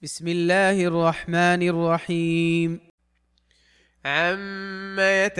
بسم الله الرحمن الرحيم. عم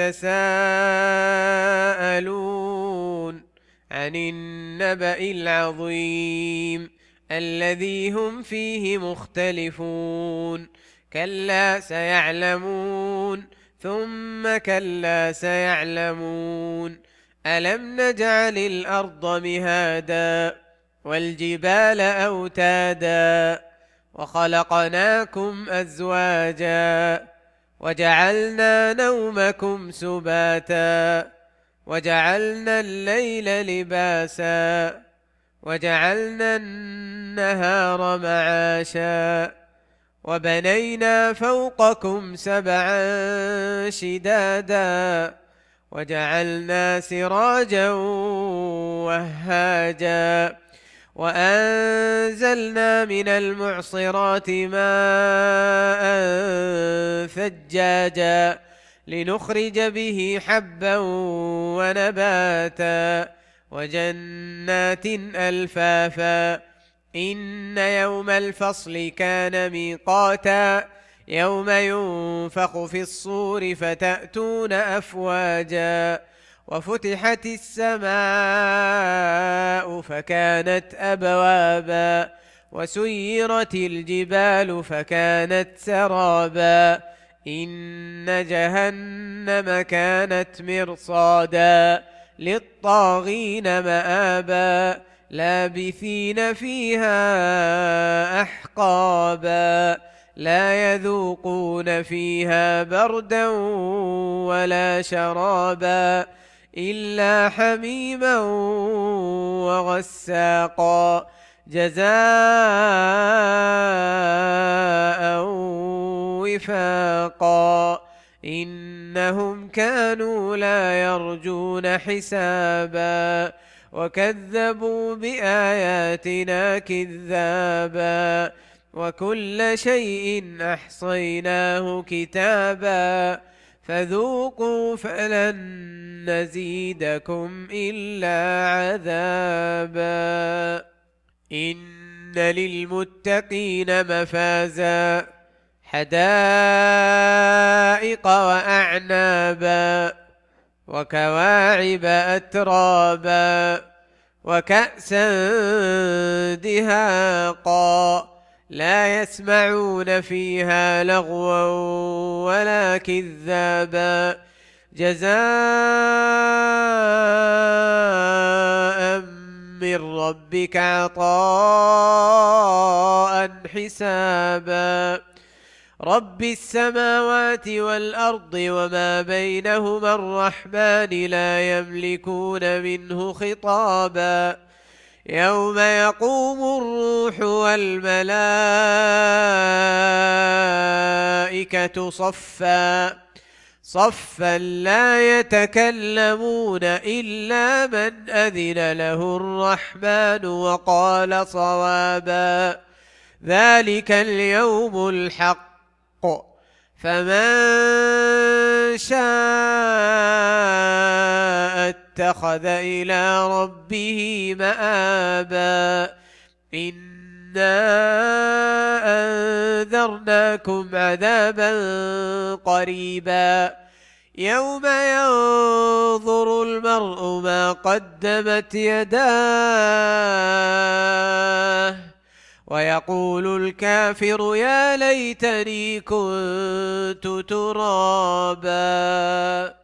يتساءلون عن النبأ العظيم الذي هم فيه مختلفون. كلا سيعلمون ثم كلا سيعلمون. ألم نجعل الأرض مهادا والجبال أوتادا وخلقناكم أزواجا وجعلنا نومكم سباتا وجعلنا الليل لباسا وجعلنا النهار معاشا وبنينا فوقكم سبعا شدادا وجعلنا سراجا وهاجا وأنزلنا من المعصرات ماء ثجاجا لنخرج به حبا ونباتا وجنات ألفافا. إن يوم الفصل كان ميقاتا يوم ينفخ في الصور فتأتون أفواجا وفتحت السماء فكانت أبوابا وسيرت الجبال فكانت سرابا. إن جهنم كانت مرصادا للطاغين مآبا لابثين فيها أحقابا لا يذوقون فيها بردا ولا شرابا إلا حميما وغساقا جزاء وفاقا. إنهم كانوا لا يرجون حسابا وكذبوا بآياتنا كذابا وكل شيء أحصيناه كتابا فذوقوا فلن نزيدكم إلا عذابا. إن للمتقين مفازا حدائق وأعنابا وكواعب أترابا وكأسا دهاقا لا يسمعون فيها لغوا ولا كذابا جزاء من ربك عطاء حسابا. رب السماوات والأرض وما بينهما الرحمن لا يملكون منه خطابا. يوم يقوم الروح والملائكة صفا صفا لا يتكلمون إلا من أذن له الرحمن وقال صوابا. ذلك اليوم الحق فمن شاء اتخذ إلى ربه مآبا. إنا أنذرناكم عذابا قريبا يوم ينظر المرء ما قدمت يداه ويقول الكافر يا ليتني كنت ترابا.